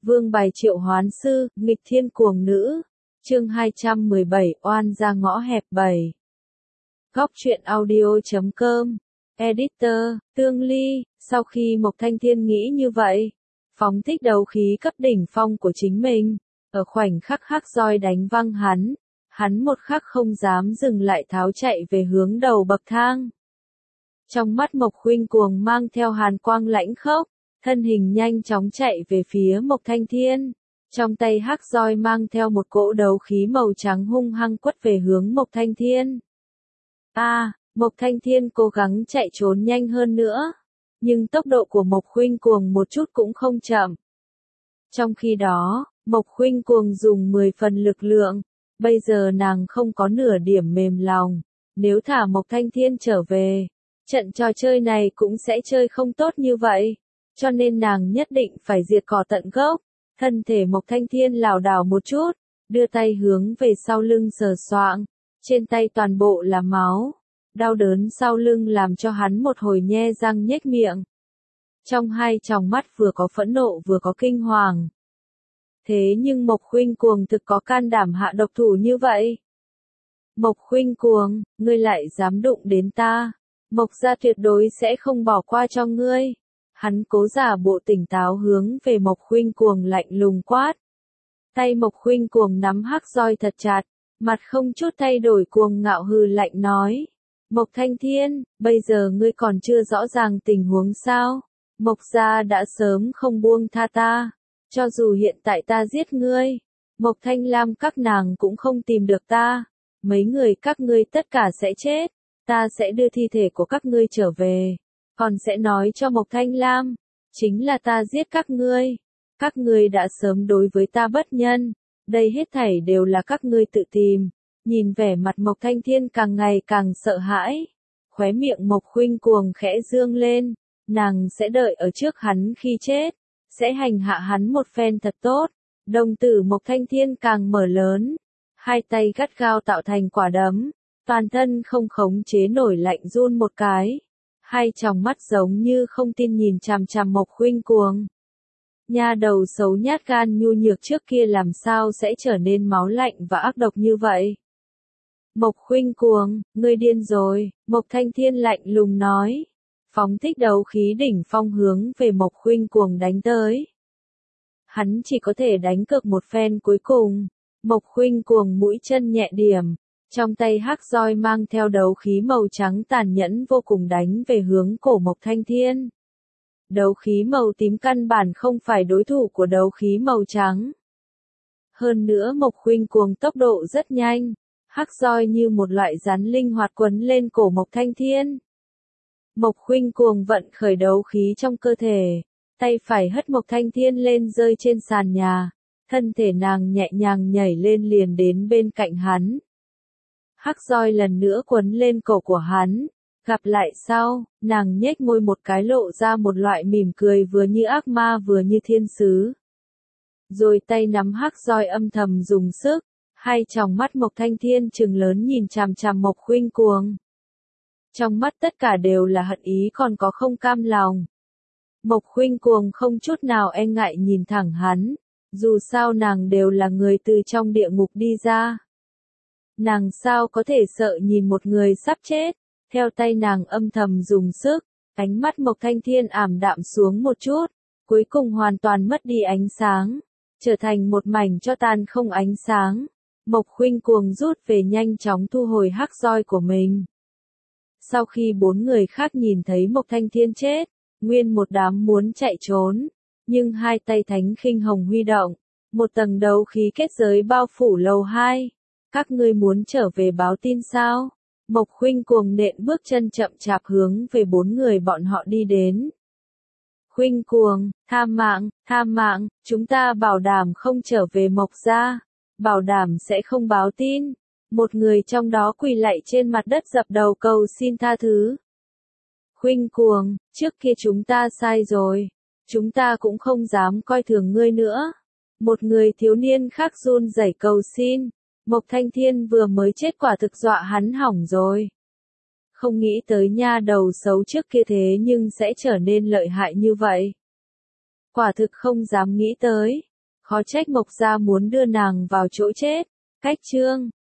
Vương bài triệu hoán sư, nghịch thiên cuồng nữ. Chương 217, oan ra ngõ hẹp 7. Góc truyện audio.com. Editor, Tương Ly. Sau khi Mộc Thanh Thiên nghĩ như vậy, phóng thích đấu khí cấp đỉnh phong của chính mình, ở khoảnh khắc hắc roi đánh văng hắn một khắc không dám dừng lại tháo chạy về hướng đầu bậc thang. Trong mắt Mộc Khuynh Cuồng mang theo hàn quang lãnh khốc, thân hình nhanh chóng chạy về phía Mộc Thanh Thiên. Trong tay hắc roi mang theo một cỗ đấu khí màu trắng hung hăng quất về hướng Mộc Thanh Thiên. Mộc Thanh Thiên cố gắng chạy trốn nhanh hơn nữa, nhưng tốc độ của Mộc Khuynh Cuồng một chút cũng không chậm. Trong khi đó, Mộc Khuynh Cuồng dùng 10 phần lực lượng, bây giờ nàng không có nửa điểm mềm lòng, nếu thả Mộc Thanh Thiên trở về, trận trò chơi này cũng sẽ chơi không tốt như vậy, cho nên nàng nhất định phải diệt cỏ tận gốc. Thân thể Mộc Thanh Thiên lảo đảo một chút, đưa tay hướng về sau lưng sờ soạng, trên tay toàn bộ là máu, đau đớn sau lưng làm cho hắn một hồi nhe răng nhếch miệng. Trong hai tròng mắt vừa có phẫn nộ vừa có kinh hoàng. Thế nhưng Mộc Khuynh Cuồng thực có can đảm hạ độc thủ như vậy. Mộc Khuynh Cuồng, ngươi lại dám đụng đến ta, Mộc gia tuyệt đối sẽ không bỏ qua cho ngươi. Hắn cố giả bộ tỉnh táo hướng về Mộc Khuynh Cuồng lạnh lùng quát. Tay Mộc Khuynh Cuồng nắm hắc roi thật chặt, mặt không chút thay đổi cuồng ngạo hừ lạnh nói. Mộc Thanh Thiên, bây giờ ngươi còn chưa rõ ràng tình huống sao? Mộc gia đã sớm không buông tha ta. Cho dù hiện tại ta giết ngươi, Mộc Thanh Lam các nàng cũng không tìm được ta. Mấy người các ngươi tất cả sẽ chết. Ta sẽ đưa thi thể của các ngươi trở về. Còn sẽ nói cho Mộc Thanh Lam, chính là ta giết các ngươi. Các ngươi đã sớm đối với ta bất nhân. Đây hết thảy đều là các ngươi tự tìm. Nhìn vẻ mặt Mộc Thanh Thiên càng ngày càng sợ hãi. Khóe miệng Mộc Khuynh Cuồng khẽ dương lên. Nàng sẽ đợi ở trước hắn khi chết. Sẽ hành hạ hắn một phen thật tốt. Đồng tử Mộc Thanh Thiên càng mở lớn. Hai tay gắt gao tạo thành quả đấm. Toàn thân không khống chế nổi lạnh run một cái. Hai tròng mắt giống như không tin nhìn chằm chằm Mộc Khuynh Cuồng. Nha đầu xấu nhát gan nhu nhược trước kia làm sao sẽ trở nên máu lạnh và ác độc như vậy? Mộc Khuynh Cuồng, ngươi điên rồi, Mộc Thanh Thiên lạnh lùng nói. Phóng thích đấu khí đỉnh phong hướng về Mộc Khuynh Cuồng đánh tới. Hắn chỉ có thể đánh cược một phen cuối cùng. Mộc Khuynh Cuồng mũi chân nhẹ điểm. Trong tay hắc roi mang theo đấu khí màu trắng tàn nhẫn vô cùng đánh về hướng cổ Mộc Thanh Thiên. Đấu khí màu tím căn bản không phải đối thủ của đấu khí màu trắng. Hơn nữa Mộc Khuynh Cuồng tốc độ rất nhanh, hắc roi như một loại rắn linh hoạt quấn lên cổ Mộc Thanh Thiên. Mộc Khuynh Cuồng vận khởi đấu khí trong cơ thể, tay phải hất Mộc Thanh Thiên lên rơi trên sàn nhà, thân thể nàng nhẹ nhàng nhảy lên liền đến bên cạnh hắn. Hắc roi lần nữa quấn lên cổ của hắn, gặp lại sau, nàng nhếch môi một cái lộ ra một loại mỉm cười vừa như ác ma vừa như thiên sứ. Rồi tay nắm hắc roi âm thầm dùng sức, hai tròng mắt Mộc Thanh Thiên trừng lớn nhìn chằm chằm Mộc Khuynh Cuồng. Trong mắt tất cả đều là hận ý còn có không cam lòng. Mộc Khuynh Cuồng không chút nào e ngại nhìn thẳng hắn, dù sao nàng đều là người từ trong địa ngục đi ra. Nàng sao có thể sợ nhìn một người sắp chết, theo tay nàng âm thầm dùng sức, ánh mắt Mộc Thanh Thiên ảm đạm xuống một chút, cuối cùng hoàn toàn mất đi ánh sáng, trở thành một mảnh tro tàn không ánh sáng. Mộc Khuynh Cuồng rút về nhanh chóng thu hồi hắc roi của mình. Sau khi bốn người khác nhìn thấy Mộc Thanh Thiên chết, nguyên một đám muốn chạy trốn, nhưng hai tay Thánh Khinh Hồng huy động, một tầng đấu khí kết giới bao phủ lầu 2. Các ngươi muốn trở về báo tin sao? Mộc Khuynh Cuồng nện bước chân chậm chạp hướng về bốn người bọn họ đi đến. Khuynh Cuồng, tha mạng, chúng ta bảo đảm không trở về Mộc gia, bảo đảm sẽ không báo tin. Một người trong đó quỳ lạy trên mặt đất dập đầu cầu xin tha thứ. Khuynh Cuồng, trước kia chúng ta sai rồi, chúng ta cũng không dám coi thường ngươi nữa. Một người thiếu niên khác run rẩy cầu xin. Mộc Thanh Thiên vừa mới chết quả thực dọa hắn hỏng rồi. Không nghĩ tới nha đầu xấu trước kia thế nhưng sẽ trở nên lợi hại như vậy. Quả thực không dám nghĩ tới. Khó trách Mộc gia muốn đưa nàng vào chỗ chết. Cách chương